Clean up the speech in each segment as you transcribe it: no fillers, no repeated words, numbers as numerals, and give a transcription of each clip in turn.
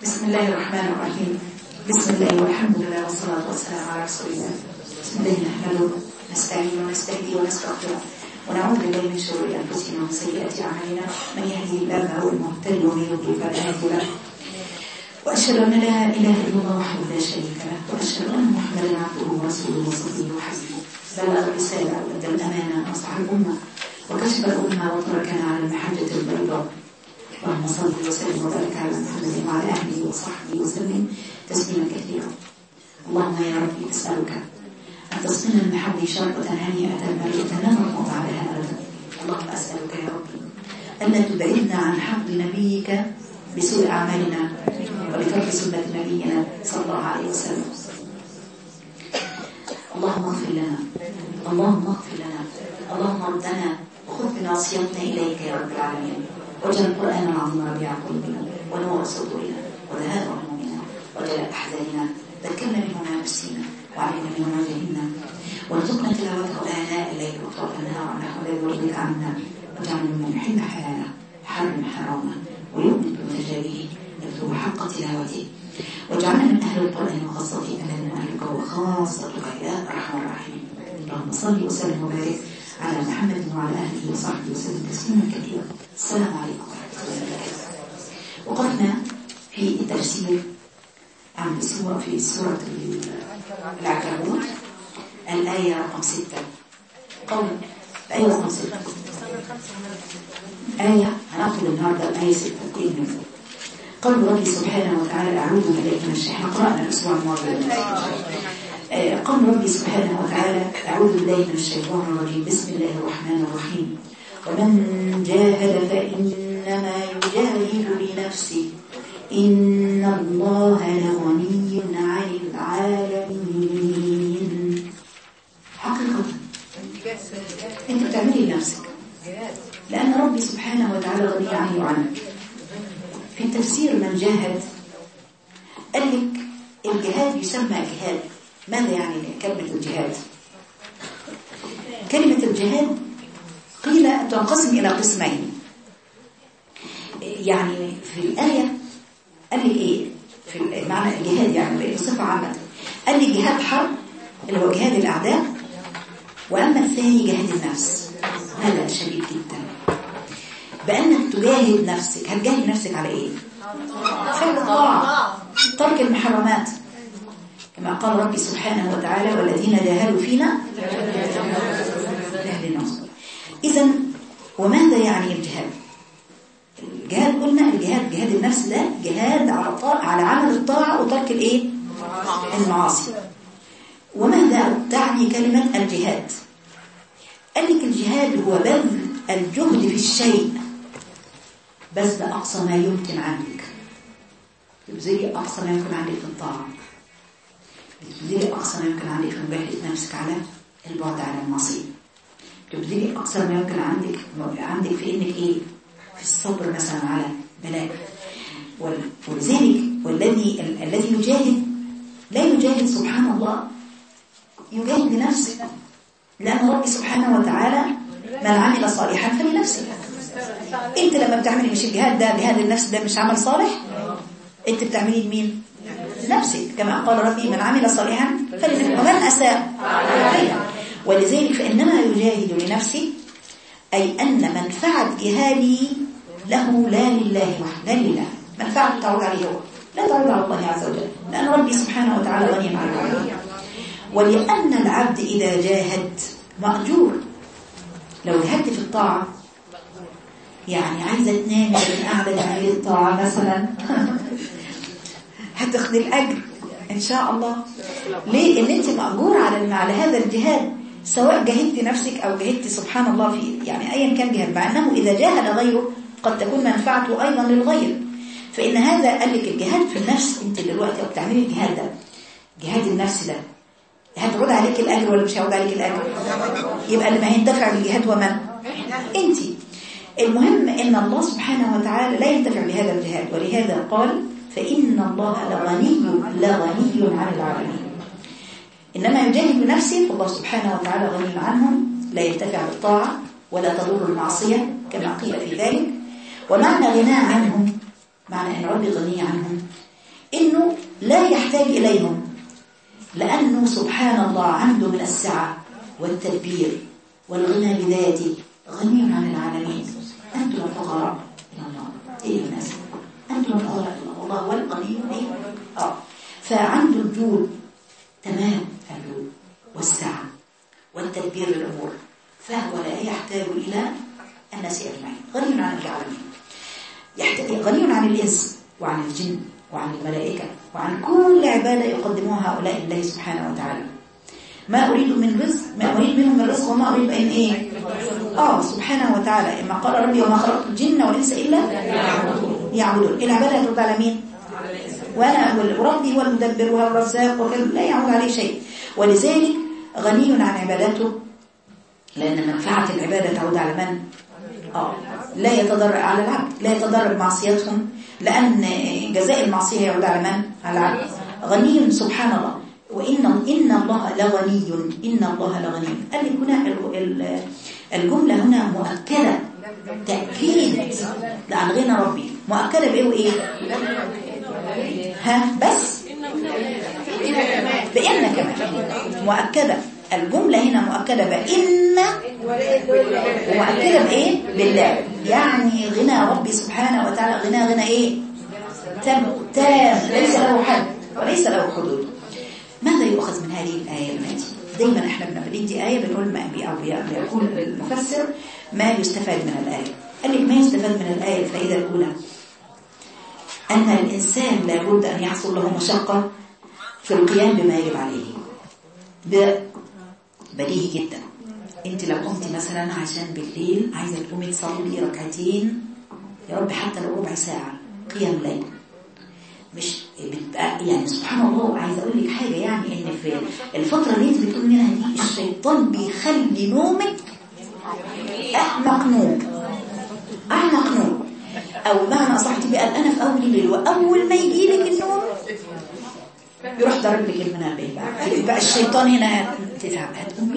بسم الله الرحمن الرحيم. بسم الله والحمد لله والصلاة والسلام على رسول الله. بسم الله نحمده نستعين ونستهدي ونستغفره ونعوذ بالله من شرور أنفسنا ومن سيئات أعمالنا. من يهده الله فهو المهتدي ومن يضلل فلا هادي له. وأشهد أن لا إله إلا الله وحده لا شريك له وأشهد أن محمدا عبده ورسوله وصفيه وحبيبه. بلغ الرسالة وأدى الأمانة ونصح الأمة وكشف الأمة وتركنا على المحجة البيضاء. اللهم صل وسلم وبارك على محمد وعلى اهله وصحبه وسلم تسليما كثيرا. اللهم يا ربي اسالك ان تسقنا من حوض شربة هنيئة مريئة لا نظمأ بعدها ابدا. اللهم اسالك يا ربي الا تبعدنا عن حوض نبيك بسوء اعمالنا وبترك سنة نبينا صلى الله عليه وسلم. اللهم اغفر لنا، اللهم اغفر لنا، اللهم ردنا وخذ بناصيتنا اليك يا رب العالمين. واجعل القرآن العظيم ربيع قلوبنا ونور صدورنا وذهاب همومنا وجلاء أحزاننا. ذكرنا منه ما نسينا وعلمنا منه ما جهلنا وارزقنا تلاوته آناء الليل وأطراف النهار نحو ذلك وارضك عنا. واجعلنا ممن يحب حلالا حرم حراما ويؤمن بمتجابه يكتب حق تلاوته. واجعلنا من أهل القرآن وخاصته الذين أهلك وخاصتك يا أرحم الراحمين. اللهم صل وسلم وبارك على محمد وعلى أهله وصحبه وسلم تسليما كثيرا. السلام عليكم ورحمة الله وبركاته. وقفنا في التفسير عن في سورة العنكبوت الآية رقم 6. قول الآية رقم 6 آية هنأخذ النهاردة الآية 6 قول ربي سبحانه وتعالى أعوذ بالله من الشيطان. قرأنا الأسبوع الماضي قول ربي سبحانه وتعالى أعوذ بالله من الشيطان الرجيم. بسم الله الرحمن الرحيم. ومن جاهد فإنما يجاهد لنفسه إن الله لغني عن العالمين. حقيقة أنت بتعملي لنفسك لأن ربي سبحانه وتعالى غني عني وعنك. في التفسير من جاهد قال لك الجهاد يسمى جهاد. ماذا يعني كلمة الجهاد؟ كلمة الجهاد قيل تنقسم إلى قسمين. يعني في الآية قال لي إيه في معنى الجهاد يعني بصفة عامة. قال لي جهاد حرب اللي هو جهاد الأعداء، وأما الثاني جهاد النفس. هذا شديد جدا بأنك تجاهد نفسك. هتجاهد نفسك على إيه؟ فعل الطاعة، ترك المحرمات كما قال ربي سبحانه وتعالى والذين جاهدوا فينا لأهلنا. إذن وماذا يعني الجهاد؟ الجهاد قلنا الجهاد جهاد النفس ده جهاد على عمل الطاعة وترك الايه؟ المعاصي. وماذا تعني كلمة الجهاد؟ قال لك الجهاد هو بذل الجهد في الشيء بس ده أقصى ما يمكن عنك. تبذلي أقصى ما يمكن عنك في الطاعة، تبذلي أقصى ما يمكن عنك في مجاهدة نفسك على البعد عن المعصية، تبذلي أقصى ما يمكن عندك في إنك إيه؟ في الصبر مثلا على بلاء. ولذلك الذي يجاهد لا يجاهد سبحان الله يجاهد لنفسه، لأن ربي سبحانه وتعالى من عمل صالحا فلنفسه. انت لما بتعملي مش الجهاد ده جهاد النفس ده مش عمل صالح، انت بتعملي لمين؟ لنفسك. كما قال ربي من عمل صالحا فلنفسه ومن أساء عليها. ولذلك فإنما يجاهد لنفسه أي أن منفعة جهادي له لا لله وحده، لا لله. منفعة تعود عليه هو لا تعود على الله عز وجل، لأن ربي سبحانه وتعالى غني عن العالمين. ولأن العبد إذا جاهد مأجور. لو جهدت في الطاعة يعني عايزة تنامي من قاعدة تعملي الطاعة مثلا هتاخدي الأجر إن شاء الله. ليه؟ إن أنت مأجور على هذا الجهاد، سواء جهدت نفسك أو جهدت سبحان الله في يعني أيا كان جهاد. مع أنه إذا جاهد غيره قد تكون منفعته أيضا للغير. فإن هذا قال لك الجهاد في النفس. أنت دلوقتي أو بتعملي الجهاد ده جهاد النفس ده هتعود عليك الأجر ولا مش هيعود عليك الأجر؟ يبقى اللي ما هينتفع بالجهاد ومن؟ أنت. المهم إن الله سبحانه وتعالى لا ينتفع بهذا الجهاد، ولهذا قال فإن الله لغني عن العالمين. إنما يجاهد بنفسه فالله سبحانه وتعالى غني عنهم، لا ينتفع بالطاعة ولا تضر المعصية كما قيل في ذلك. ومعنى غناء عنهم معنى أن ربي غني عنهم إنه لا يحتاج إليهم، لأنه سبحان الله عنده من السعة والتدبير والغنى بذاته، غني عن العالمين. أنتم الفقراء إلى الله. إيه الناس؟ أنتم الفقراء إلى الله، هو الغني. فعنده الجود تمام، الجود والسعة والتدبير للأمور، فهو لا يحتاج إلى الناس أجمعين، غني عن العالمين، غني عن الإنس وعن الجن وعن الملائكة وعن كل عبادة يقدموها هؤلاء الله سبحانه وتعالى. ما أريد من رزق، ما أريد منهم من رزق، وما أريد أن إيه سبحانه وتعالى. إما قال ربي وما خلقت الجن والإنس إلا يعبدون. العبادة ترد على مين؟ وأنا وربي هو المدبر وهو الرزاق، لا يعود عليه شيء. ولذلك غني عن عبادته، لأن منفعة العبادة تعود على من؟ لا يتضرر على العبد، لا يتضرر بمعصيتهم، لأن جزاء المعصية يعود على من؟ على العبد. غني سبحان الله. وإن الله لغني، إن الله لغني. قال لك هنا الجملة هنا مؤكدة، تأكيد عن غنى ربي، مؤكدة بإيه وإيه؟ بس بإن كمان مؤكدة. الجملة هنا مؤكدة بإن، ومؤكدة بإيه؟ بالله. يعني غنى ربي سبحانه وتعالى غنى إيه؟ تام، ليس له حد وليس له حدود. ماذا يؤخذ من هذه الآية التي دايما احنا بندي آية بنقول ما بيقول المفسر ما يستفاد من الآية. قال لك ما يستفاد من الآية الفائدة الأولى أن الإنسان لابد أن يحصل له مشقة في القيام بما يجب عليه. بديهي جدا. انت لو قمتي مثلا عشان بالليل عايزة تقومي تصلي ركعتين، يا رب حتى لو ربع ساعة قيام ليل، مش بتبقى يعني سبحان الله. عايزه اقول لك حاجه، يعني ان في الفتره اللي انت بتقول منها دي الشيطان بيخلي نومك احمق نوم، او معنى اصح تبقى قلقانه في اول الليل، واول ما يجي لك النوم يروح ضرب لك المنبه بقى الشيطان هنا تتعب. هتقومي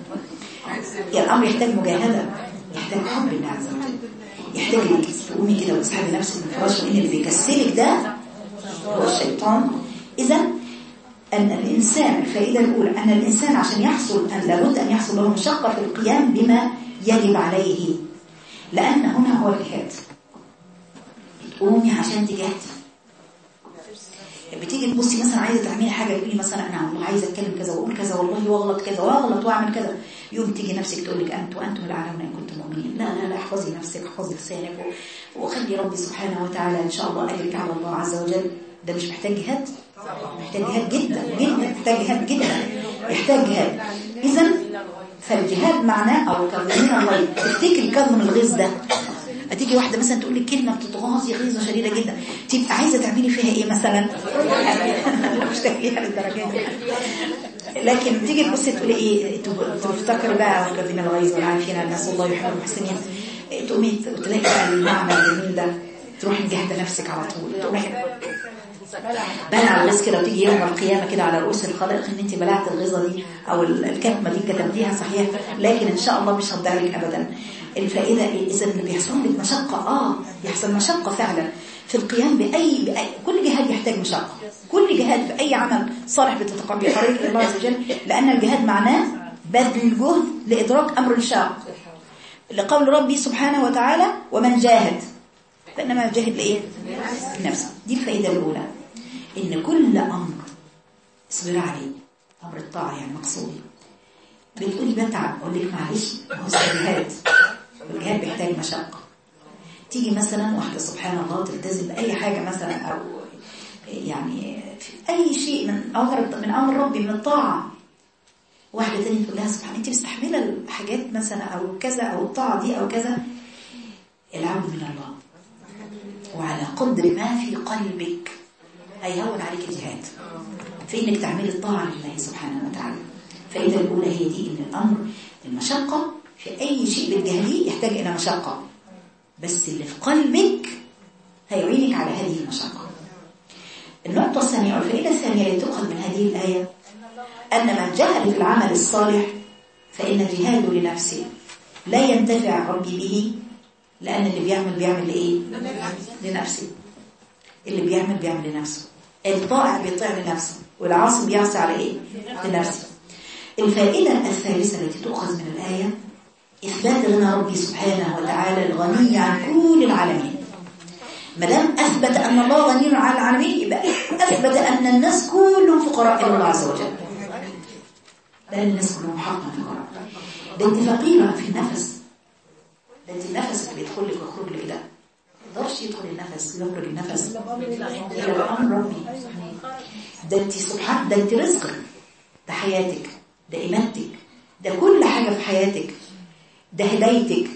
يعني الامر يحتاج مجاهده، يحتاج حب الله عز وجل، يحتاج انك تقومي كده وتسحبي نفسك من الفراش، وان اللي بيكسلك ده هو الشيطان. إذا أن الإنسان، الفائدة الأولى أن الإنسان عشان يحصل، أن لابد أن يحصل له مشقة في القيام بما يجب عليه، لأن هنا هو الجهاد. تقومي عشان تجاهدي، بتيجي تبصي مثلا عايزة تعملي حاجة، تقولي مثلا أنا والله عايزة أتكلم كذا وأقول كذا والله واغلط كذا واغلط وأعمل كذا، يوم تيجي نفسك تقول لك أنتم الأعلمون إن كنتم مؤمنين. لا احفظي نفسك، احفظي لسانك، وخلي ربي سبحانه وتعالى إن شاء الله أجرك على الله عز وجل. ده مش محتاج جهاد؟ محتاج جهاد جدا جدا، محتاج جهاد جدا، يحتاج جهاد. إذا فالجهاد معناه أو كظمين الغيظ. تفتكري كظم الغيظ ده، هتيجي واحدة مثلا تقول لك كلمة بتتغاظي غيظة شديدة جدا، تبقى عايزة تعملي فيها ايه مثلا؟ مش تكليها للدرجة دي، لكن تيجي تبصي تقولي ايه، تفتكر بقى كظمين الغيظ والعافين الناس الله يحب المحسنين، تقومي تلاقي بقى المعنى الجميل ده، تروحي مجهدة نفسك على طول، تروحي بلع الغيظ كده، وتيجي يوم القيامة كده على رؤوس الخلائق ان انت بلعت الغيظة دي او الكتمة دي كتمتيها صحيح، لكن ان شاء الله مش هتضيع لك ابدا. الفائدة إذا اللي بيحصل لك مشقة، يحصل مشقة فعلا في القيام بأي كل جهاد يحتاج مشقة، كل جهاد بأي عمل صالح بتتقرب بطريق الله عز وجل، لأن الجهاد معناه بذل الجهد لإدراك أمر شاق، لقول ربي سبحانه وتعالى ومن جاهد فإنما يجاهد لإيه؟ نفسه. دي الفائدة الأولى، إن كل أمر اصبر عليه، أمر الطاعة يعني مقصود. بتقولي بتعب، أقول لك معلش، هو الجهاد والجهاد بيحتاج مشقة. تيجي مثلا واحدة سبحان الله تلتزم بأي حاجة مثلا، أو يعني في أي شيء من أمر ربي من الطاعة، واحدة تانية تقول لها سبحان أنت مستحملة الحاجات مثلا أو كذا أو الطاعة دي أو كذا. العون من الله، وعلى قدر ما في قلبك هيهون عليك الجهاد في إنك تعملي الطاعة لله سبحانه وتعالى. فإذا الأولى هي دي، إن الأمر المشقة في أي شيء بتجاهليه يحتاج إلى مشقة، بس اللي في قلبك هيعينك على هذه المشقة. النقطة الثانية والفائدة الثانية اللي تؤخذ من هذه الآية أن من جاهد في العمل الصالح فإن جهاده لنفسه لا ينتفع ربي به، لأن اللي بيعمل لإيه؟ لنفسه. اللي بيعمل لنفسه. الطائع بيطيع لنفسه والعاصي بيعصي على ايه؟ لنفسه. الفائدة الثالثة التي تؤخذ من الآية إثبات غنى ربي سبحانه وتعالى الغني عن كل العالمين. ما دام أثبت أن الله غني عن العالمين يبقى أثبت أن الناس كلهم فقراء إلى الله عز وجل. لأن الناس كلهم حقا فقراء. ده أنت فقيرة في النفس، ده أنت نفسك بيدخل لك ويخرج لك، ده ما يقدرش يدخل النفس ويخرج النفس إلا بأمر ربي. ده أنت سبحان، ده أنت رزقك، ده حياتك، ده إيمانتك، ده كل حاجة في حياتك، ده هدايتك،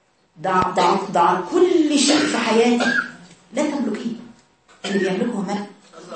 ده كل شيء في حياتك لا تملكيه. اللي بيملكه من؟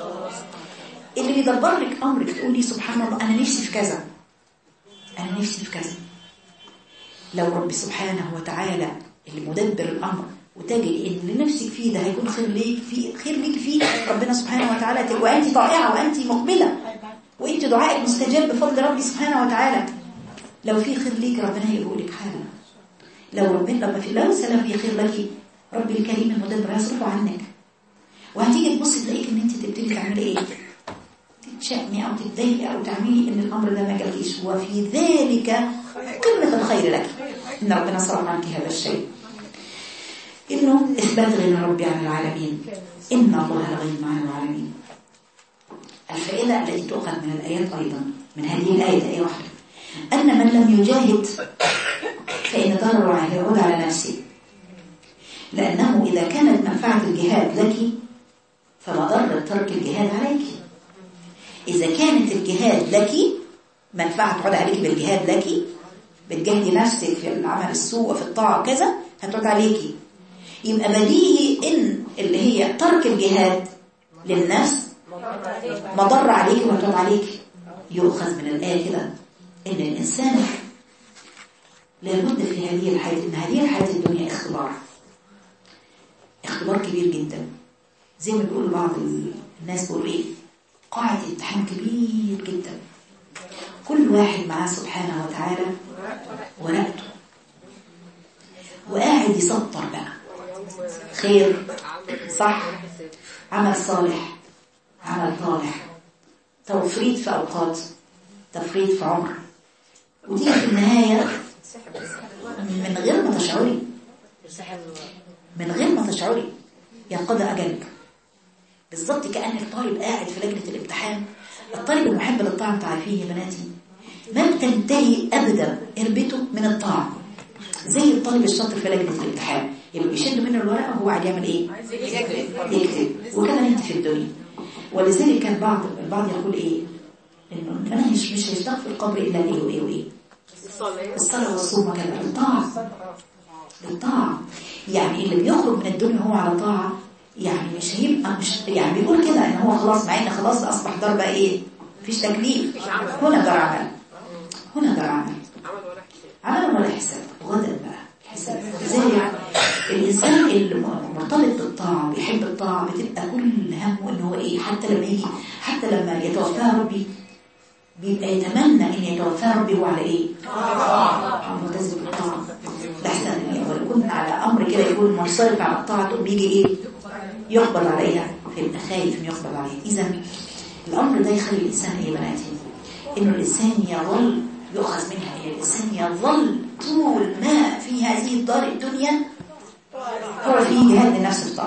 اللي بيدبر لك أمرك. تقولي سبحان الله أنا نفسي في كذا، أنا نفسي في كذا. لو رب سبحانه وتعالى اللي مدبر الأمر وتجد إن اللي نفسك فيه ده هيكون خير ليك فيه، خير ليك فيه، ربنا سبحانه وتعالى وأنت طائعة وأنت مقبلة وأنت دعائك مستجاب بفضل ربي سبحانه وتعالى. لو في خير ليك ربنا هيقول لك حالا. لو ربنا لو سلم في خير لك ربي الكريم المدبر هيصرفه عنك، وهتيجي تبص تلاقيك ان انت تبتدي تعملي ايه؟ تتشائمي او تتضايقي او تعملي ان الامر ده ما جالكيش، وفي ذلك قمه الخير لك ان ربنا صرف عنك هذا الشيء. انه اثبات غنى ربي عن العالمين، ان الله غني عن العالمين. الفائده التي تؤخذ من الايات ايضا من هذه الايه، ايه واحده، ان من لم يجاهد فان ضرره يعود على نفسه، لأنه إذا كانت منفعة الجهاد لك فمضرة ترك الجهاد عليك. إذا كانت الجهاد لك منفعة تعود عليك بالجهاد لك، بتجهدي نفسك في العمل السوء وفي الطاعة وكذا هتعود عليك، يبقى بديهي إن اللي هي ترك الجهاد للنفس مضرة عليك وهتعود عليك. يؤخذ من الآية كده إن الإنسان لابد في هذه الحياة، إن هذه الحياة الدنيا اختبار كبير جدا. زي ما بيقول بعض الناس بيقول ايه، قاعدة امتحان كبير جدا، كل واحد معاه سبحانه وتعالى ورقته وقاعد يسطر بقى خير صح، عمل صالح، عمل طالح، تفريط في اوقات، تفريط في عمر، ودي في النهاية من غير ما تشعري، من غير ما تشعري ينقضي أجلك. بالضبط كأنك طالب قاعد في لجنة الامتحان. الطالب المحب للطاعة تعرفين يا بناتي ما بتنتهي أبدا إربته من الطاعة، زي الطالب الشاطر في لجنة الامتحان يبقى بيشد منه الورقة وهو قاعد يعمل إيه؟ يكتب. وكمان أنت في الدنيا. ولذلك كان البعض يقول إيه؟ إنه أنا مش هيشتغل في القبر إلا إيه وإيه وإيه؟ الصلاة والصوم وكذا. الطاعة يعني اللي بيخرج من الدنيا هو على طاعة، يعني مش هيبقى مش يعني بيقول كده ان هو خلاص معانا خلاص اصبح دار بقى ايه، مفيش تكليف، هنا دار عمل، هنا دار عمل ولا حساب، غدا بقى حساب. لذلك الانسان اللي مرتبط بالطاعة بيحب الطاعة بتبقى كل همه ان هو ايه، حتى لما يتوفاه ربي بيبقى يتمنى ان يتوفاه ربي هو على ايه، ملتزم بالطاعة. لحسن ولو كنا على امر كده يكون منصرف على الطاعة تقوم بيجي ايه، يقبل عليها، فيبقى خايف ان يقبل عليها. اذا الامر ده يخلي الانسان يا بناتي انه الانسان يظل يؤخذ منها، ان الانسان يظل طول ما في هذه الدار الدنيا هو في جهاد لنفسه الطاعة.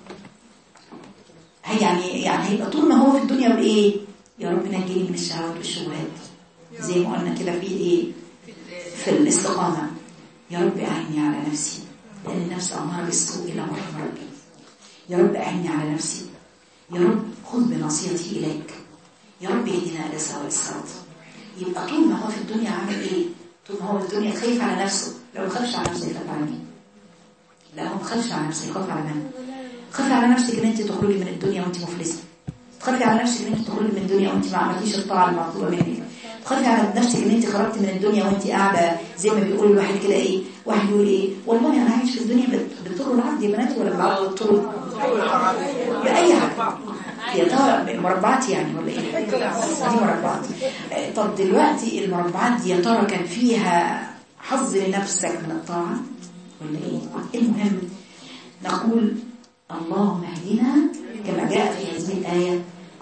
يعني هيبقى طول ما هو في الدنيا بايه، يا رب نجيني من الشهوات والشبهات، زي ما قلنا كده في ايه، في الاستقامة. يا رب أعني على نفسي لأن النفس أمارة بالسوء إلى رحمة ربي. يا رب أعني على نفسي، يا رب خذ بنصيحتي إليك، يا رب اهدنا إلى سواء الصراط. يبقى طول ما هو في الدنيا عامل إيه، طول ما هو في الدنيا خايف على نفسه. لو ما خافش على نفسه يخاف على مين؟ لا هو ما خافش على نفسه يخاف على من؟ خافي على نفسك إن أنت تخرجي من الدنيا وأنت مفلسة، تخافي على نفسك إن أنت تخرجي من الدنيا وأنت ما عملتيش الطاعة المطلوبة منك، تخافي على نفسك ان انت خرجت من الدنيا وانت قاعده زي ما بيقول الواحد كده ايه، واحد يقول ايه، والله انا عايش في الدنيا بالطول العرض يا بنات ولا بالعرض والطول، باي حاجه يا ترى مربعات يعني ولا ايه، دي مربعات. طب دلوقتي المربعات دي يا ترى كان فيها حظ لنفسك من الطاعه ولا ايه؟ المهم نقول اللهم اهدنا كما جاء في هذه الايه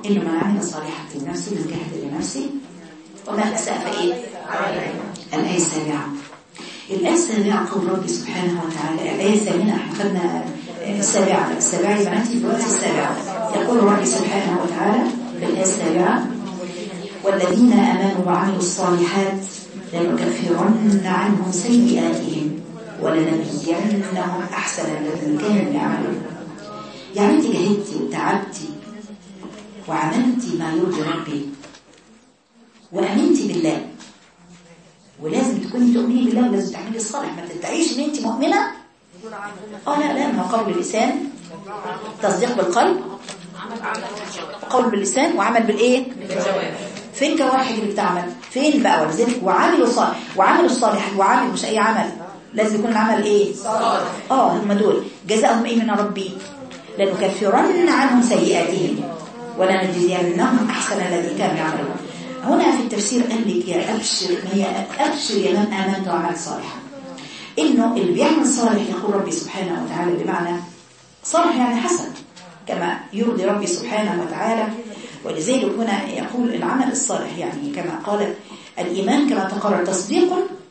إنه من عمل صالحا لنفسه من جهد لنفسه وما أساء فإيه؟ الآية السابعة. الآية السابعة قول ربي سبحانه وتعالى. الآية الثامنة احنا خدنا السابعة بناتي في الوقت السابعة. يقول ربي سبحانه وتعالى في الآية السابعة والذين آمنوا وعملوا الصالحات لنكفرن عنهم سيئاتهم ولنبينهم أحسن الذين كانوا يعملون. يعني انت جهدتي وتعبتي وعملتي ما يرضي ربي وأمنتي بالله، ولازم تكوني تؤمني بالله ولازم تعملي الصالح. ما تدعيش ان انت مؤمنة لا ما هو قول باللسان، تصديق بالقلب، قول باللسان وعمل بالايه؟ فين جوارح اللي بتعمل؟ فين بقى؟ ولذلك وعملوا صالح وعملوا الصالح وعمل مش اي عمل، لازم يكون العمل ايه؟ صالح. هم دول جزاؤهم ايه من ربي؟ لنكفرن عنهم سيئاتهم ولنجزينهم احسن الذي كانوا يعملون. هنا في التفسير قال لك يا أبشر يا من آمنت وعمل صالحا، إنه اللي بيعمل صالح يقول ربي سبحانه وتعالى بمعنى صالح يعني حسن كما يرضي ربي سبحانه وتعالى. ولذلك هنا يقول العمل الصالح يعني كما قال الإيمان كما تقرر تصديق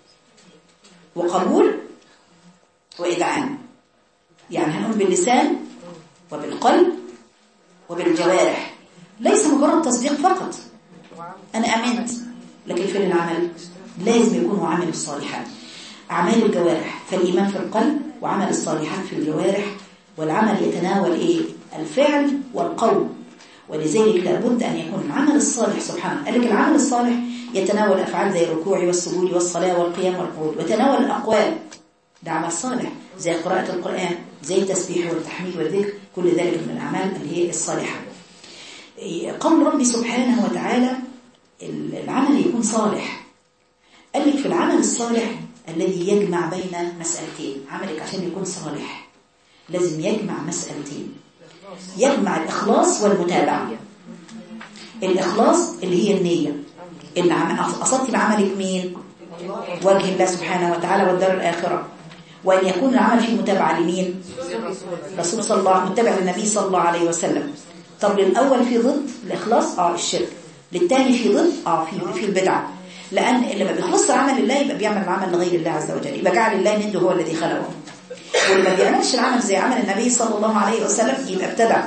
وقبول وإذعان، يعني هنقول باللسان وبالقلب وبالجوارح، ليس مجرد تصديق فقط أنا أمنت، لكن في العمل لازم يكون عمل الصالحات، أعمال الجوارح. فالإيمان في القلب وعمل الصالحات في الجوارح، والعمل يتناول إيه؟ الفعل والقول. ولذلك لابد أن يكون العمل الصالح سبحانه. قال لك العمل الصالح يتناول أفعال زي الركوع والسجود والصلاة والقيام والقعود، ويتناول الأقوال، ده عمل صالح زي قراءة القرآن، زي التسبيح والتحميد والذكر، كل ذلك من الأعمال اللي هي الصالحة. قول ربي سبحانه وتعالى العمل يكون صالح. قال لك في العمل الصالح الذي يجمع بين مسألتين، عملك عشان يكون صالح لازم يجمع مسألتين، يجمع الإخلاص والمتابعة. الإخلاص اللي هي النية، اللي قصدتي بعملك مين؟ وجه الله سبحانه وتعالى والدار الآخرة، وأن يكون العمل فيه متابعة لمين؟ رسول صلى الله عليه وسلم، متابع للنبي صلى الله عليه وسلم. طب للأول في ضد الإخلاص الشرك، للثاني في ضد في البدعة، لأن اللي ما بيخلص عمل الله يبقى بيعمل العمل لغير الله عز وجل، يبقى جعل الله نده هو الذي خلقه. واللي ما بيعملش العمل زي عمل النبي صلى الله عليه وسلم يبقى ابتدع.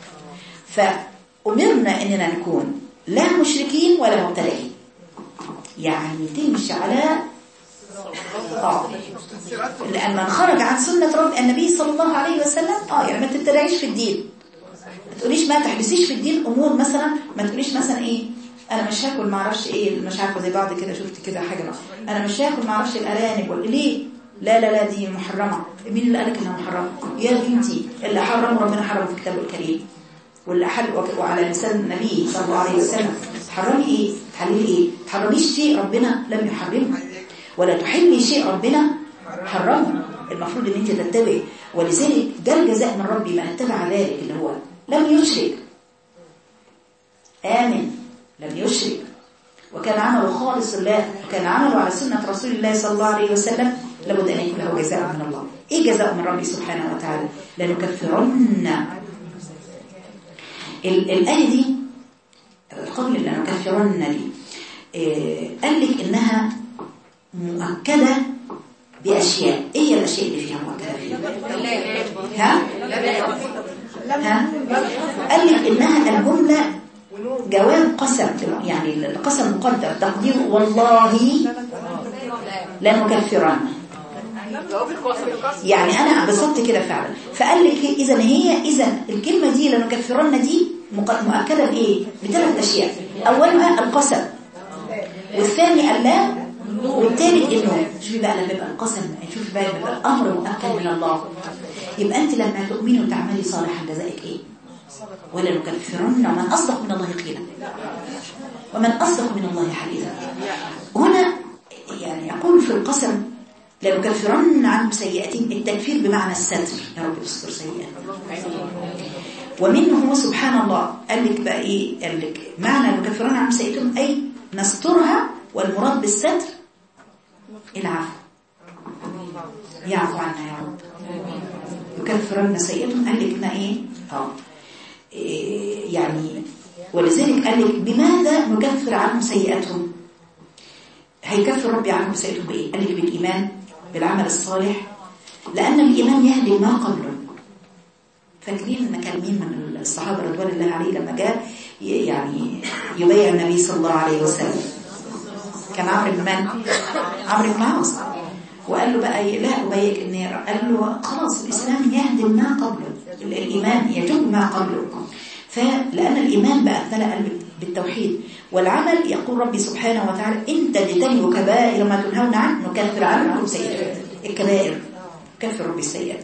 فأمرنا أننا نكون لا مشركين ولا مبتدعين، يعني تمشي على لأن من خرج عن سنة رب النبي صلى الله عليه وسلم يعني ما تبتدعيش في الدين، ما تقوليش ما تحبسيش في الدين أمور. مثلا ما تقوليش مثلا إيه أنا مش هاكل ما اعرفش إيه، مش عارفة زي بعض كده شفت كده حاجة أنا مش هاكل ما اعرفش الأرانب ولا ليه، لا دي محرمة. مين اللي قالك إنها محرمة؟ يا بنتي اللي حرم ربنا حرم في كتابه الكريم، واللي حل وعلى لسان النبي صلى الله عليه وسلم. تحرمي إيه؟ تحللي إيه؟ تحرميش شيء ربنا لم يحرمه، ولا تحلي شيء ربنا حرمه. المفروض ان انت تتبعي، ولذلك ده الجزاء من ربي من اتبع ذلك اللي هو لم يشرك، آمن لم يشرك، وكان عمله خالص لله، وكان عمله على سنة رسول الله صلى الله عليه وسلم، لابد أن يكون له جزاء من الله. إيه جزاء من ربي سبحانه وتعالى؟ لنكفرن. الآية دي قبل لنكفرن دي قال لك إنها مؤكدة بأشياء. إيه هي الأشياء اللي فيها مؤكدة فيها؟ قال لك إنها الجملة جواب قسم، يعني القسم مقدر تقدير والله لنكفرن، يعني أنا بصدت كده فعلا. فقال لك إذا الكلمة دي لنكفرن دي مؤكدة بإيه؟ بثلاث أشياء. أولها القسم، والثاني اللام، والثالث إنه شوفي بقى لما يبقى القسم، شوفي بقى يبقى الأمر مؤكد من الله، يبقى أنت لما تؤمني وتعملي صالحا جزائك إيه؟ ولا نكفرن. ومن أصدق من الله قيلا ومن أصدق من الله حديثا. هنا يعني يقول في القسم لنكفرن عنهم سيئاتهم، التكفير بمعنى الستر، يا رب استر سيئات. ومنه سبحان الله قال لك بقى إيه؟ قال لك معنى نكفرن عنهم سيئاتهم أي نسترها، والمراد بالستر العفو، يعفو عنا يا رب. يكفرن سيئاتهم قال لك إيه؟ يعني ولذلك قال لك بماذا نكفر عنهم سيئاتهم؟ هيكفر ربي عنهم سيئاتهم بايه؟ قال لك بالايمان، بالعمل الصالح، لان الايمان يهدي ما قبله. فاكرين ان كان مين من الصحابه رضوان الله عليه لما جاء يعني يبايع النبي صلى الله عليه وسلم؟ كان عمرو بن العاص، وقال له بقى لا أبايعك النار. قال له خلاص الإسلام يهدم ما قبله، الإيمان يجب ما قبله. فلأن الإيمان بقى امتلأ بالتوحيد والعمل. يقول ربي سبحانه وتعالى إن تجتنبوا كبائر ما تنهون عنه نكفر عنكم سيئات. الكبائر كفر ربي السيئات.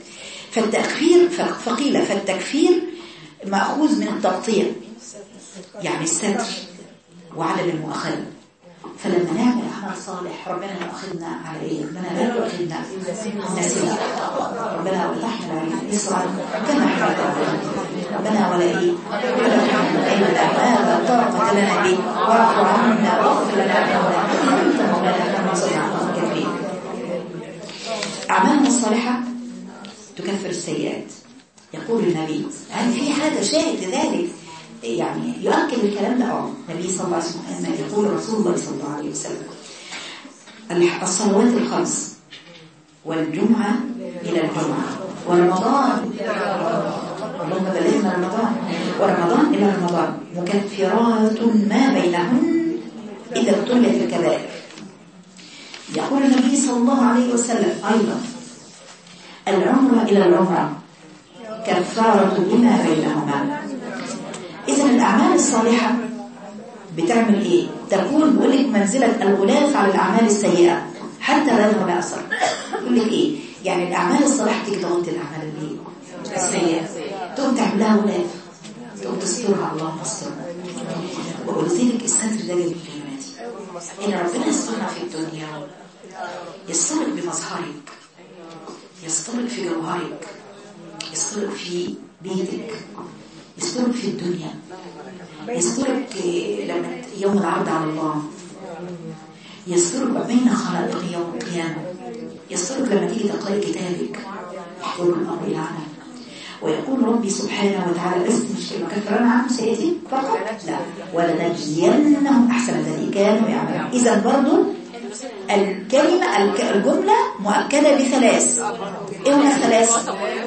فقيل فالتكفير مأخوذ من التغطية، يعني الستر وعدم المؤاخذة. فلما نعمل عمل صالح ربنا يؤاخذنا على ايه؟ ربنا لا يؤاخذنا نسينا، ربنا ولا تحمل علينا إصرا كما حملت ربنا ولا ايه؟ ولا تحمل علينا ما لا طاقة لنا به واعف عنا واغفر لنا ولا انت مولانا فانصرنا على القوم الكافرين. أعمالنا الصالحة تكفر السيئات. يقول النبي هل في هذا شاهد لذلك يعني يؤكد الكلام ده؟ النبي صلى الله عليه وسلم يقول رسول الله صلى الله عليه وسلم الصلوات الخمس والجمعة إلى الجمعة ورمضان، اللهم بلغنا رمضان، ورمضان إلى رمضان مكفرات ما بينهن إذا ابتليت الكبائر. يقول النبي صلى الله عليه وسلم أيضا العمرة إلى العمرة كفارة لما بينهما. إذن الأعمال الصالحة بتعمل إيه؟ تكون بقول لك منزلة الغلاف على الأعمال السيئة حتى لا يظهر أثر. بقول لك إيه؟ يعني الأعمال الصالحة تيجي تغطي الأعمال السيئة، تقوم تعملها غلاف، تقوم تسترها. الله استرها. ولذلك الستر ده جميل يا بناتي، إن ربنا يسترنا في الدنيا، يسترك بمظهرك، يسترك في جوهرك، يسترك في بيتك، يسترك في الدنيا، يسترك لما يوم العرض على الله، يسترك بين خلائق يوم القيامة، يسترك لما تيجي تقرأ كتابك يحضر الأمر إلى عمل. ويقول ربي سبحانه وتعالى بس مش كفرنا عنهم سيئاتهم فقط، لا ولنجزينهم أحسن الذي كانوا يعملون. إذا برضو الكلمة الجملة مؤكدة بثلاث. إيه هنا الثلاث؟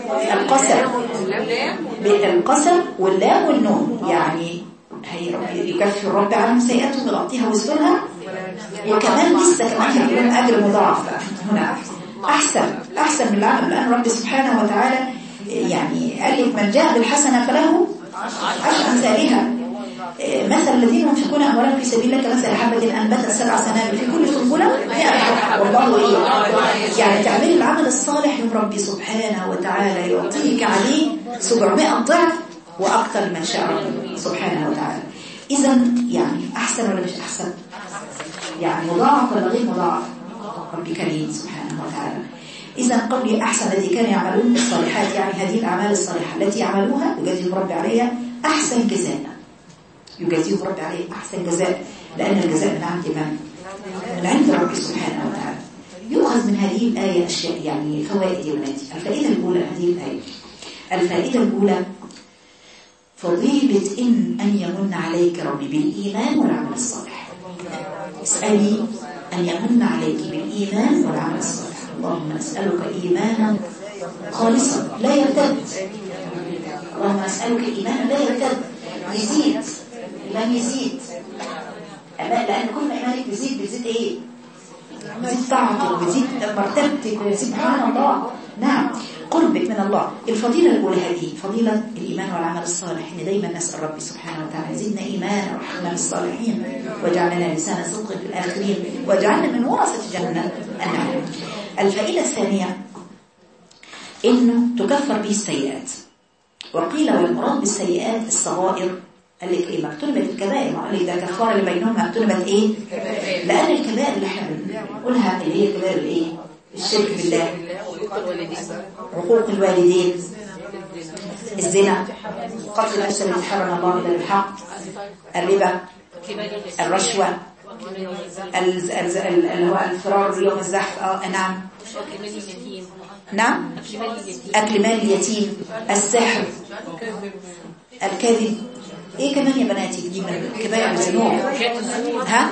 القسم واللام والنون، يعني هي ربي يكفر ربي عنهم سيئاتهم ويغطيها ويسترها، وكمان لسه كمان يعملون أجر مضاعف. هنا أحسن من العمل، لأن ربي سبحانه وتعالى يعني قال لك من جاء بالحسنة فله 10 أمثالها. مثل الذين ينفقون أموالهم في سبيل الله كمثل حبة أنبتت 7 سنابل في كل سنبلة 100 حبة والله إيه. يعني تعملي العمل الصالح من ربي سبحانه وتعالى يعطيك عليه 700 ضعف وأكثر من شاء ربي سبحانه وتعالى. إذن يعني أحسن ولا مش أحسن؟ يعني مضاعف ولا غير مضاعف؟ ربي كريم سبحانه وتعالى. إذن قولي أحسن الذي كان يعملون الصالحات، يعني هذه الأعمال الصالحة التي يعملوها يجازيهم ربي عليها أحسن جزاء، يجازيهم ربي عليه أحسن جزاء، لأن الجزاء من عند من؟ من عند ربي سبحانه وتعالى. يؤخذ من هذه الآية أشياء يعني فوائد يا بناتي. الفائدة الأولى هذه الآية، الفائدة الأولى فضيلة أن يمن عليك ربي بالإيمان والعمل الصالح. اسألي أن يمن عليك بالإيمان والعمل الصالح. اللهم نسألك إيمانا خالصا لا يرتد، اللهم نسألك إيمانا لا يرتد، يزيد لم يزيد، لأن كل ما إيمانك بيزيد إيه؟ بيزيد طاعتك، بيزيد مرتبتك، ويزيد سبحان الله. نعم قربك من الله. الفضيلة الأولى هذه فضيلة الإيمان والعمل الصالح، إن دايما نسأل ربي سبحانه وتعالى يزيدنا إيمانا وحنا بالصالحين، وجعلنا لسان صدق في الآخرين، وجعلنا من ورثة جنة النعيم. الفائدة الثانية إنه تكفر به السيئات. وقيل والمراد بالسيئات الصغائر، قال لك ايه؟ مكتوبة الكبائر، قال لك ده كفارة اللي بينهم مكتوبة ايه؟ لأن الكبائر اللي احنا بنقولها اللي هي كبائر الايه؟ الشرك بالله، عقوق الوالدين، الزنا، قتل النفس التي حرم الله إلا بالحق، الربا، الرشوة، اللي هو الفرار يوم الزحف. نعم نعم، أكل مال اليتيم، السحر، الكذب. ايه كمان يا بناتي دي من كبائر الذنوب؟ ها،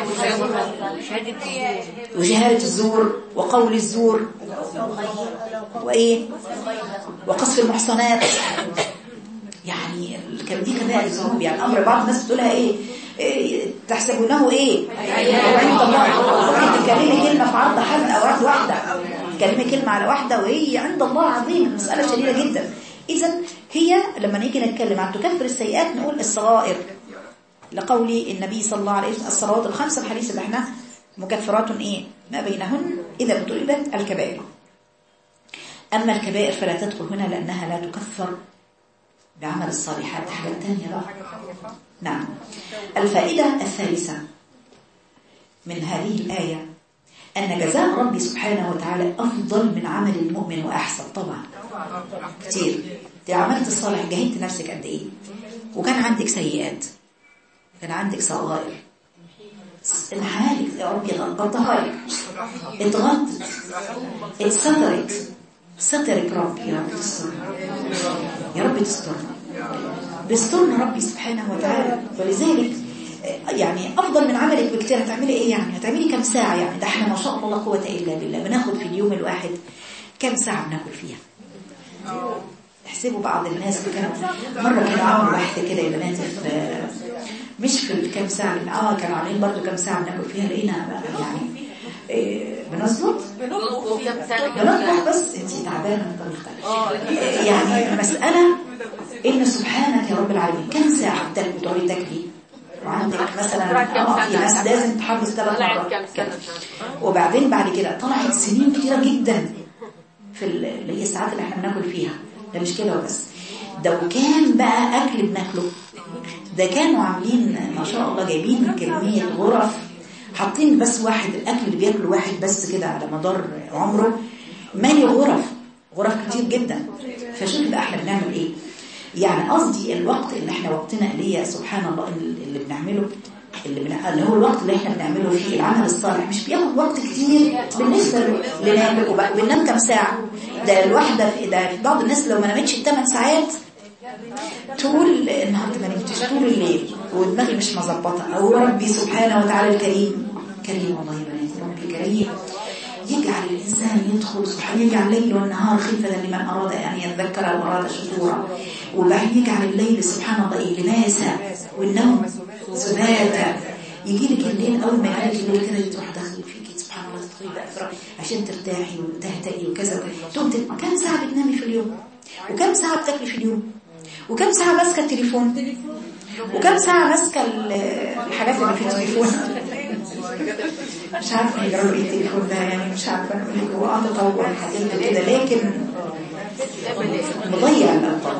وجهالة الزور، وقول الزور، وايه، وقذف المحصنات. يعني دي كبائر الذنوب. يعني امر بعض الناس بتقولها إيه تحسبونه ايه عند الله. ممكن تتكلمي كلمه في عرض حد او عرض واحده، تكلمي كلمه على واحده وهي عند الله عظيمه، مساله شديده جدا. إذن هي لما نيجي نتكلم عن تكفر السيئات نقول الصغائر، لقول النبي صلى الله عليه وسلم الصلوات الخمسة، الحديث اللي احنا مكفرات ايه ما بينهن إذا بتلبت الكبائر. أما الكبائر فلا تدخل هنا لأنها لا تكفر بعمل الصالحات، حاجة تانية بقى. نعم. الفائدة الثالثة من هذه الآية أن جزاء ربي سبحانه وتعالى أفضل من عمل المؤمن وأحسن. طبعا كتير، دي عملت الصالح، جهدت نفسك قد إيه، وكان عندك سيئات، كان عندك صغائر، انحالك يا ربي غطها لك، اتغطت، اتسترت، سترك ربي يا رب تسترنا، يا رب تسترنا، بيسترنا ربي سبحانه وتعالى. ولذلك يعني أفضل من عملك بكتير. هتعملي إيه يعني؟ هتعملي كم ساعة يعني؟ ده احنا ما شاء الله لا قوة إلا بالله بناخد في اليوم الواحد كم ساعة بناكل فيها. احسبوا بعض الناس كانوا مرة كانوا عملوا واحدة كده يا بنات مش في الكم ساعة كانوا عاملين برضو كم ساعة بناكل فيها. لقينا يعني بنظبط بس انتي تعبانة من طريقتك. يعني مسألة إن سبحانك يا رب العالمين كم ساعة بتاكلي تاكلي، وعندك مثلا في ناس لازم تحافظ 3 مرات كده. وبعدين بعد كده طلعت سنين كتيرة جدا في اللي هي الساعات اللي احنا بناكل فيها. ده مش كده وبس، ده وكان بقى أكل بناكله، ده كانوا عاملين ما شاء الله جايبين كمية غرف، حاطين بس واحد الأكل اللي بياكله واحد بس كده على مدار عمره مالي غرف كتير جدا. فشوف بقى احنا بنعمل ايه. يعني قصدي الوقت اللي احنا وقتنا اللي هي سبحان الله اللي بنعمله اللي هو الوقت اللي احنا بنعمله فيه العمل الصالح مش بياخد وقت كتير بالنسبة لنعمل. وبننام كم ساعة؟ ده الواحدة ده بعض الناس لو ما نامتش 8 ساعات طول النهارده ما نمتش طول الليل ودماغي مش مظبطة. أو ربي سبحانه وتعالى الكريم كريم والله يا بناتي، ربي كريم يجعل الإنسان يدخل سبحانه، يجعل الليل والنهار خلفة لمن أراد أن يذكر وأراد شكورا. وبعدين يجعل الليل سبحان الله لباسا والنوم سباتا. يجي لك الليل أول ما يجي لك الليل كده تروح داخل فيك سبحان الله تدخلي بقى عشان ترتاحي وتهتئي وكذا. كم ساعة بتنامي في اليوم؟ وكم ساعة بتاكلي في اليوم؟ وكم ساعة ماسكة التليفون؟ وكم ساعة ماسكة الحاجات اللي في التليفون؟ مش عارفة يجروا ايه التليفون ده، يعني مش عارفة اقول لك هو تطور حاجات كده، لكن مضيع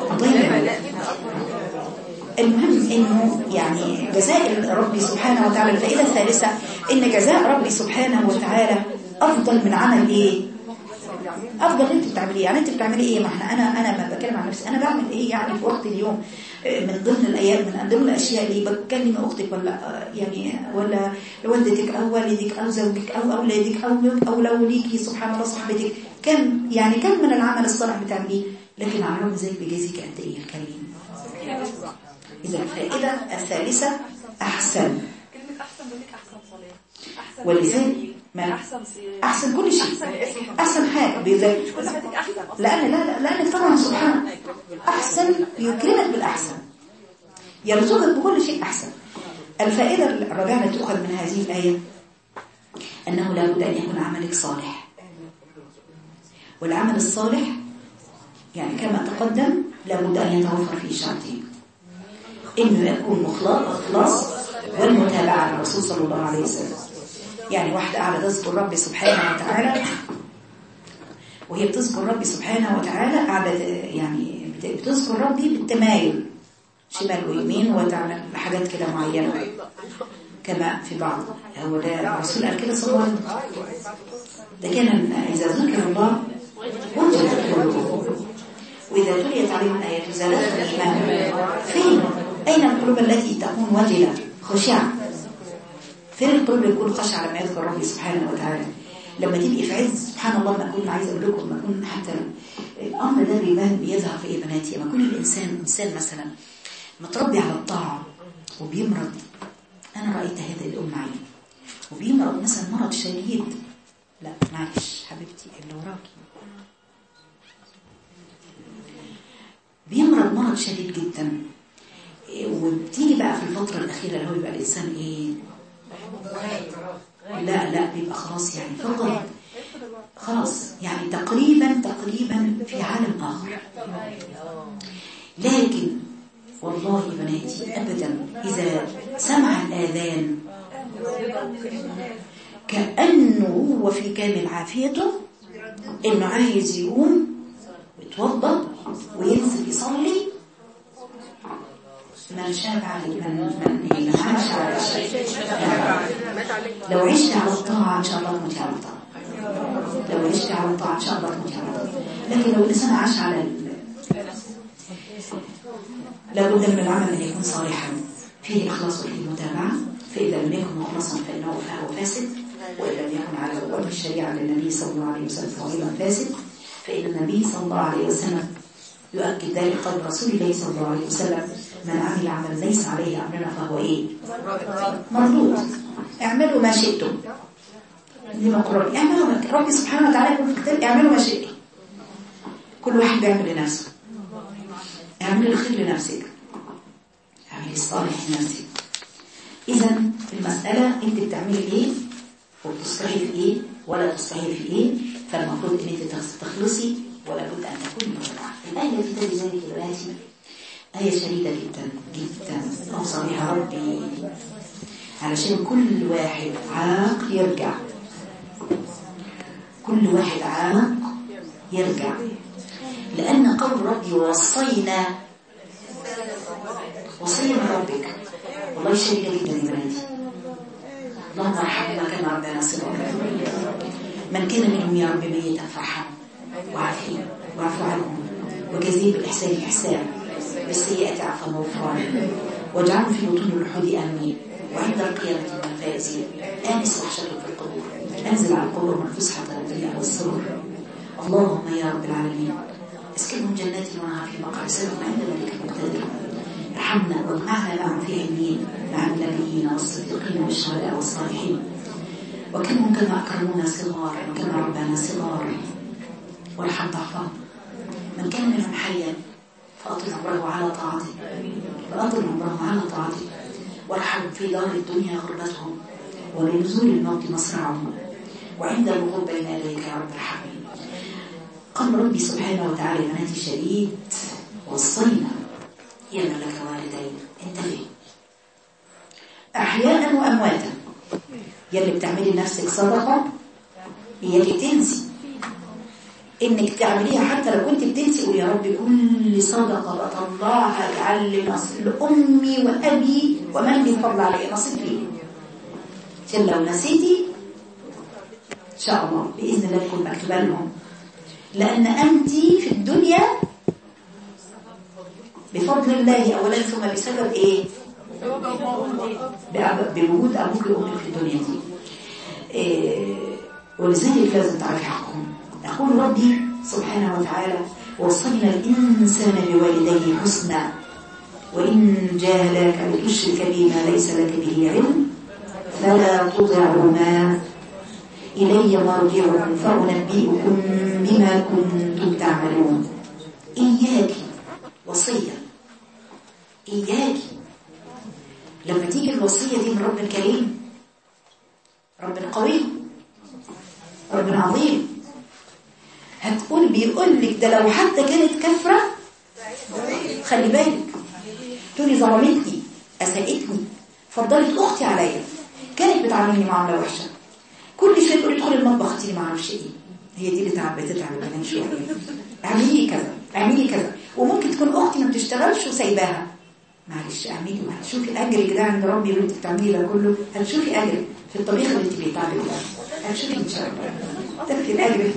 المهم انه يعني جزاء ربي سبحانه وتعالى. الفائدة الثالثة ان جزاء ربي سبحانه وتعالى افضل من عمل ايه؟ افضل انت بتعملي يعني انت بتعملي ايه؟ ما احنا انا ما بتكلم عن نفسي، انا بعمل ايه يعني في وقت اليوم من ضمن الايام، من ضمن الاشياء اللي بتكلم اختك ولا يعني ولا والدتك او والدك او زوجك او اولادك او لو ليكي سبحان الله صاحبتك، كم يعني كم من العمل الصالح بتعمليه، لكن عملهم زي بيجازيك قد ايه الكريم. اذا الفائده الثالثه احسن. كلمه احسن بقولك احسن صلاه، ولذلك احسن كل شيء، احسن حاجه بذلك. لان طبعا سبحان احسن يكرمك بالاحسن، يرزقك بكل شيء احسن. الفائده الرابعه التي تؤخذ من هذه الايه انه لا بد ان يكون عملك صالح. والعمل الصالح يعني كما تقدم لا بد ان يتوفر فيه شرطين، انه يكون اخلاص والمتابعه للرسول صلى الله عليه وسلم. يعني واحدة قاعدة تذكر ربي سبحانه وتعالى، وهي بتذكر ربي سبحانه وتعالى قاعدة يعني بتذكر ربي بالتمايل شمال ويمين وتعمل حاجات كده معينة كما في بعض. هو ده الرسول قال كده صلى الله عليه وسلم، ده كان إذا ذكر الله وجلت قلوبهم وإذا تليت عليهم آيات زادتهم إيمانا. فين؟ أين القلوب التي تكون وجلة خشعة؟ فين القلوب اللي يكون خشع لما يذكر ربي سبحانه وتعالى؟ لما تبقي في عز سبحان الله، ما اكون عايزه اقول لكم، ما اكون حتى الامر ده بيظهر في ايه بناتي، لما يكون انسان مثلا متربي على الطاعه وبيمرض. انا رايت هذا الام عيني، وبيمرض مثلا مرض شديد. لا معلش حبيبتي اللي وراكي، بيمرض مرض شديد جدا، وبتيجي بقى في الفتره الاخيره اللي هو يبقى الانسان ايه، لا بيبقى خلاص يعني فقط خلاص يعني تقريبا في عالم آخر. لكن والله بناتي أبدا إذا سمع الآذان كأنه هو في كامل عافيته، إنه عايز يقوم ويتوضأ وينزل يصلي. من شابع من عاش على شيء، لو عشت على الطاعة إن شاء الله تموتي على الطاعة، لو عشت على الطاعة إن شاء الله تموتي على الطاعة. لكن لو الإنسان عاش على لابد من العمل أن يكون صالحا فيه إخلاص وفيه متابعة، فإذا لم يكن مخلصا فإنه فاسد، وإذا لم يكن على وجه الشريعة للنبي صلى الله عليه وسلم فهو أيضا فاسد. فإن النبي صلى الله عليه وسلم يؤكد ذلك، قال رسول الله صلى الله عليه وسلم: من عمل عمل ليس عليه أمرنا فهو إيه؟ مردود. اعملوا ما شئتم، لما قرر اعملوا ما ربي سبحانه وتعالى يقول في الكتاب: اعملوا ما شئتم. كل واحد بيعمل لنفسه، اعمل الخير لنفسك، اعمل الصالح لنفسك. إذا المسألة أنت بتعملي إيه وبتصلحي في إيه ولا تصلحي في إيه، فالمفروض أن أنت تخلصي، ولا بد أن تكوني متابعة. الآية التي تلي ذلك دلوقتي آية شديدة جدا جدا، أوصى بها ربي علشان كل واحد عاق يرجع، كل واحد عاق يرجع، لأن قول ربي: وصينا، وصية من ربك. والله شديدة جدا يا بناتي. اللهم ارحمنا كما ربنا صغارا. من كان منهم يا رب ميتا فارحمه وعافيه واعف عنهم وجزيه بالإحسان الإحسان، بالسيئة عفوا وغفرانا، واجعلهم في بطون الوحود آمنين، وعند القيامة من الفائزين. آنس وحشتهم في القبور، أنزل على القبور من فسحة الدنيا والسرور. اللهم يا رب العالمين اسكنهم جنات ونهر في مقعد صدق عند ملك مقتدر. ارحمنا واجمعنا معهم في عليين مع النبيين والصديقين والشهداء والصالحين. وكم كما أكرمونا صغار وكما ربنا صغار. وارحم ضعفهم. من كان منهم حيا فأطل عمره على طاعته، فأطل عمره على طاعته. وارحم في دار الدنيا غربتهم، ولنزول الموت مصرعهم، وعند الوقوف بين يديك يا رب ارحمني. قال ربي سبحانه وتعالى: بناتي شديد، وصينا يا من لك والدين. انتبه، أحياء وأمواتا. يلي بتعملي لنفسك صدقة، يلي تنسي انك تعمليها، حتى لو كنت بتنسي قول: يا رب كل صدقة بطلعها اجعل لأمي وأبي ومن بفضل علي نصيب لي. عشان لو نسيتي إن شاء الله بإذن الله تكون مكتوبة لهم، لأن أنت في الدنيا بفضل الله أولا، ثم بسبب إيه؟ بوجود أبوك وأمك في الدنيا دي. ولذلك لازم تعرفي حقهم. يقول ربي سبحانه وتعالى: وصينا الإنسان بوالديه حسنا وإن جاهداك لتشرك بما ليس لك به علم فلا تطعهما إلي مرجعكم فأنبئكم بما كنتم تعملون. إياك وصية، إياك. لما تيجي الوصية دي من رب الكريم، رب قوي، رب عظيم، هتقول بيقول لك ده لو حتى كانت كفرة خلي بالك، تقولي ظلمتني أساءتني فضلت أختي عليا، كانت بتعاملني معاملة وحشة، كل شيء تقولي ادخلي المطبخ اختي ما اعرفش ايه، هي دي اللي بتتعب كمان شويه، اعملي كذا اعملي كذا. وممكن تكون اختي ما بتشتغلش وسايباها، معلش اعملي وهتشوفي اجرك ده عند ربي، واللي انت بتعمليه ده كله هتشوفي اجرك في الطبيخ اللي انت بتعمليه ده، هتشوفي ان شاء الله تاخدي الاجر.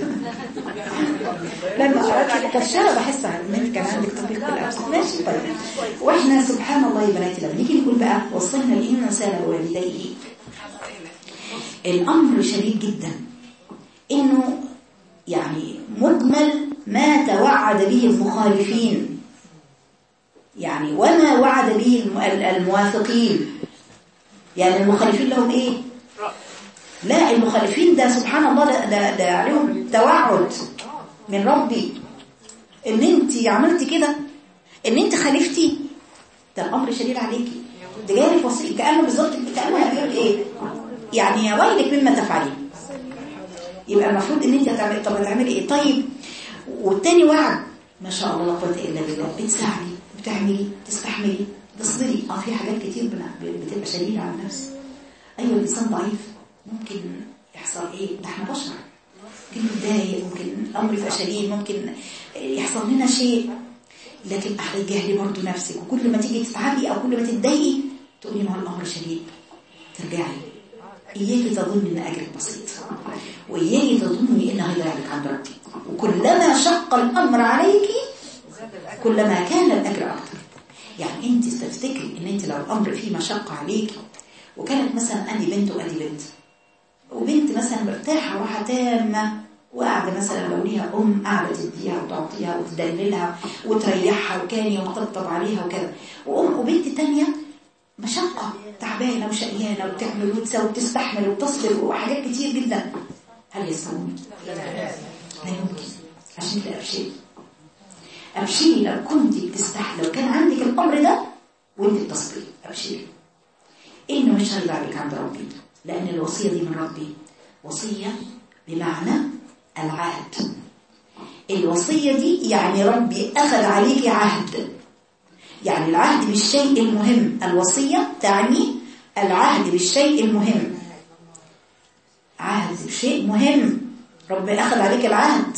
لما قرأت الكشاره بحس ان انت كان عندك طبيخ بالابس. ماشي طيب. واحنا سبحان الله يا بناتي لما نيجي نقول بقى وصينا الانسان بوالديه، الأمر شديد جدا. إنه يعني مجمل ما توعد به المخالفين، يعني وما وعد به الموافقين. يعني المخالفين لهم إيه؟ لا، المخالفين ده سبحان الله ده عليهم توعد من ربي، إن أنت عملتي كده، إن أنت خالفتي، ده الأمر شديد عليكي، ده جاي وصي كأنه بالظبط، كأنه بيقول إيه؟ يعني يا ويلك مما تفعلين. يبقى المفروض ان انت هتعملي، طب هتعملي ايه؟ طيب والتاني وعد ما شاء الله لا قوه الا بالله، بتساعدي، بتعملي، تستحملي، تصبري. في حاجات كتير بتبقى شديده على النفس. ايوه الانسان ضعيف، ممكن يحصل ايه؟ ده احنا بشر، ممكن نتضايق، ممكن الامر يبقى شديد، ممكن يحصل لنا شيء، لكن جهلي برضه نفسك، وكل ما تيجي تتعبي او كل ما تتضايقي تقولي ما هو الامر شديد، ترجعي. إياكي تظني إن أجرك بسيط، وإياكي تظني إن هيضيعك عند ربك، وكلما شق الأمر عليك كلما كان الأجر أكثر. يعني أنت تفتكري إن أنت لو الأمر فيه مشقة عليك، وكانت مثلا أدي بنت وأدي بنت، وبنت مثلا مرتاحة راحة تامة، وقاعدة مثلا لو ليها قاعدة تديها وتعطيها وتدللها وتريحها، وكان يطبطب عليها وكذا، وبنت تانية مشقة، تعبانة وشقيانة، وبتعمل وتسوي وتستحمل وتصبر وحاجات كتير جدا. هل يستوون؟ لا يمكن. عشان كده أبشري لو كنت بتستحمل، لو كان عندك الأمر ده وانت بتصبري، أبشري إنه مش هيضيع بك عند ربي، لأن الوصية دي من ربي وصية بمعنى العهد. الوصية دي يعني ربي أخذ عليك عهد، يعني العهد بالشيء المهم. الوصية تعني العهد بالشيء المهم، عهد بشيء مهم، رب أخذ عليك العهد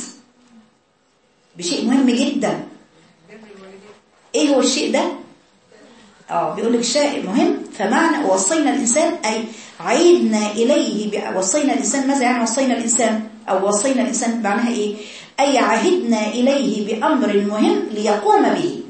بشيء مهم جدا. ايه هو الشيء ده؟ بيقول لك شيء مهم، فمعنى وصينا الإنسان أي عيدنا إليه. وصينا الإنسان، ماذا يعني وصينا الإنسان؟ أو وصينا الإنسان معناها إيه؟ أي عهدنا إليه بأمر مهم ليقوم به،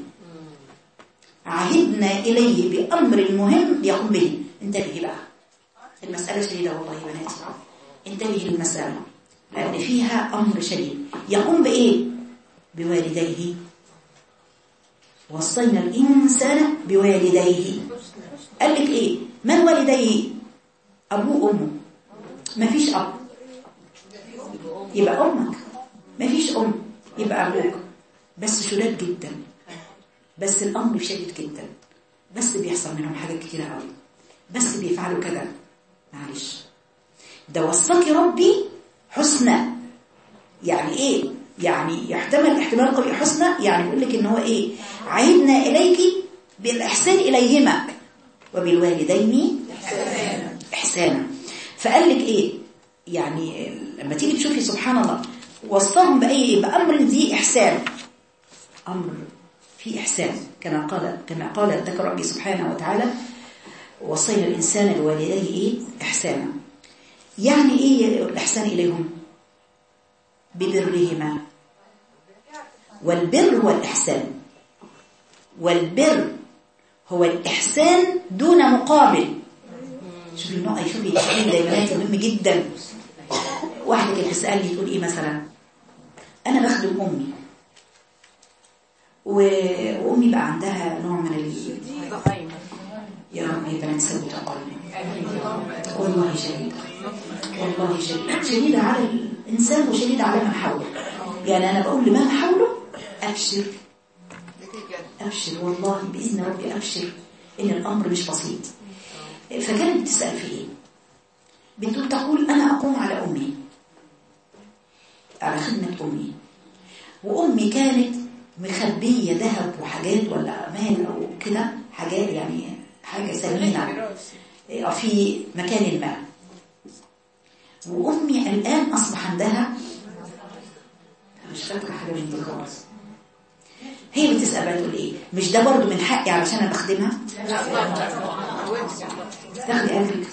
عهدنا إليه بأمر مهم ليقوم به. انتبهي بقى، المسألة شديدة والله يا بناتي، انتبهي للمسألة لأن فيها أمر شديد. يقوم بإيه؟ بوالديه. وصينا الإنسان بوالديه. قال لك إيه؟ من والديه؟ أبوه وأمه. مفيش أب يبقى أمك، مفيش أم يبقى أبوك. بس شداد جدا، بس الأمر شديد جدا، بس بيحصل منهم حاجات كتيرة قوي، بس بيفعلوا كده. معلش، ده وصاك ربي حسنى. يعني ايه؟ يعني يحتمل احتمال قوي حسنى، يعني بيقول لك ان هو ايه؟ عهدنا اليك بالاحسان اليهما وبالوالدين احسانا. فقال لك ايه؟ يعني لما تيجي تشوفي سبحان الله وصاهم بايه؟ بامر ذي احسان، امر في إحسان، كما قال ذكر ربي سبحانه وتعالى وصينا الإنسان بوالديه إيه؟ إحسانا. يعني إيه الإحسان إليهم؟ ببرهما. والبر هو الإحسان، والبر هو الإحسان دون مقابل. شوفي النقطة، شوفي دايما مهم جدا. واحدة كانت تسألني تقول إيه مثلا؟ أنا بخدم أمي، وأمي بقى عندها نوع من يا رب يا بنات سوي تقلبي، والله شديدة، والله شديدة على الإنسان وشديدة على من حوله. يعني أنا بقول لمن حوله أبشر أبشر، والله بإذن ربي أبشر إن الأمر مش بسيط. فكانت بتسأل في إيه؟ بتقول تقول أنا أقوم على أمي، على خدمة أمي، وأمي كانت مخبية ذهب وحاجات ولا مال أو كده، حاجات يعني حاجة ثمينة في مكان ما، وأمي الآن أصبح عندها مش فاكرة حاجة من دي خالص. هي بتسأل بقى تقول إيه؟ مش ده برضو من حقي علشان أنا بخدمها؟ تاخدي أجرك؟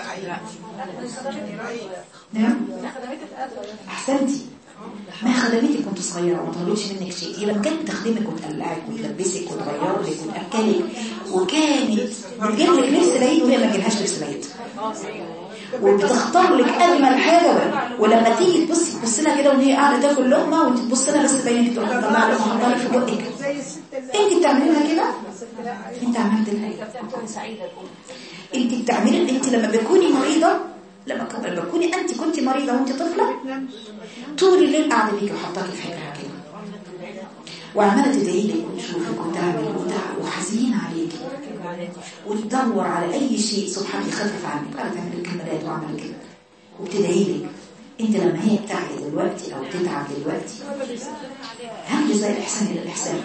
نعم؟ أحسنتي. ما خدمتك كنت صغيرة وما طلبتش منك شيء، هي لما كانت تخدمك وتقلعك وتلبسك وتغير لك وتأكلك، وكانت بتجيب لك لبس العيد وهي ما تجيلهاش لبس العيد، وبتختار لك اجمل حاجه، ولما تيجي تبص لها كده وهي قاعده تاكل لقمه وانت تبص لها بس باينه تروح تطلع لقمه حطها لك في بقك، انت بتعملي لها كده، انت عملت لها ايه؟ انت بتعملي، انت لما بتكوني مريضه، لما تكوني انت كنت مريضه وانت طفله طول الليل قاعده بيكي وحطاكي في حجرها كده وعماله تدعي لك وتشوفك وتعمل وحزينه عليكي وتدور على اي شيء سبحان يخفف عنك، قاعده تعمل كمالات وعمل كده وبتدعي لك. انت لما هي بتعي دلوقتي او تتعب دلوقتي عامله زي الاحسان الى الاحسان،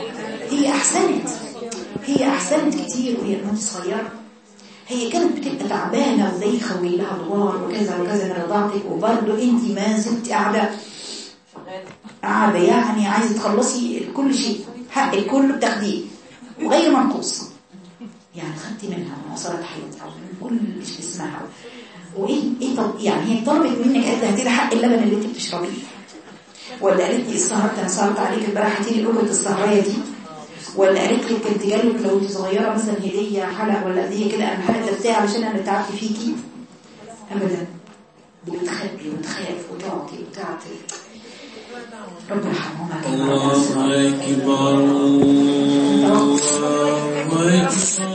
هي احسنت كتير وهي كانت صغيره، هي كانت بتبقى تعبانه ودايخه وجايلها ادوار وكذا وكذا من رضاعتك، وبرضه انت ما زلت قاعده يعني عايزه تخلصي كل شيء، حقك كله بتاخديه وغير منقوص، يعني خدتي منها من عصارة حياتها من كل اسمها. وايه طب يعني هي طلبت منك قالت لها هاتي لي حق اللبن اللي انت بتشربيه، ولا قالت لي السهرت انا سهرت عليك امبارح هاتي لي لقمه السهريه دي، ولا قالت لك كنت جالك لو انت صغيره مثلا هديه حلق ولا هديه كده انا حلقت بتاعي علشان انا تعبت فيكي؟ ابدا، بتخبي وتخاف وتعطي. ربنا يرحمهما. الله اكبر الله اكبر.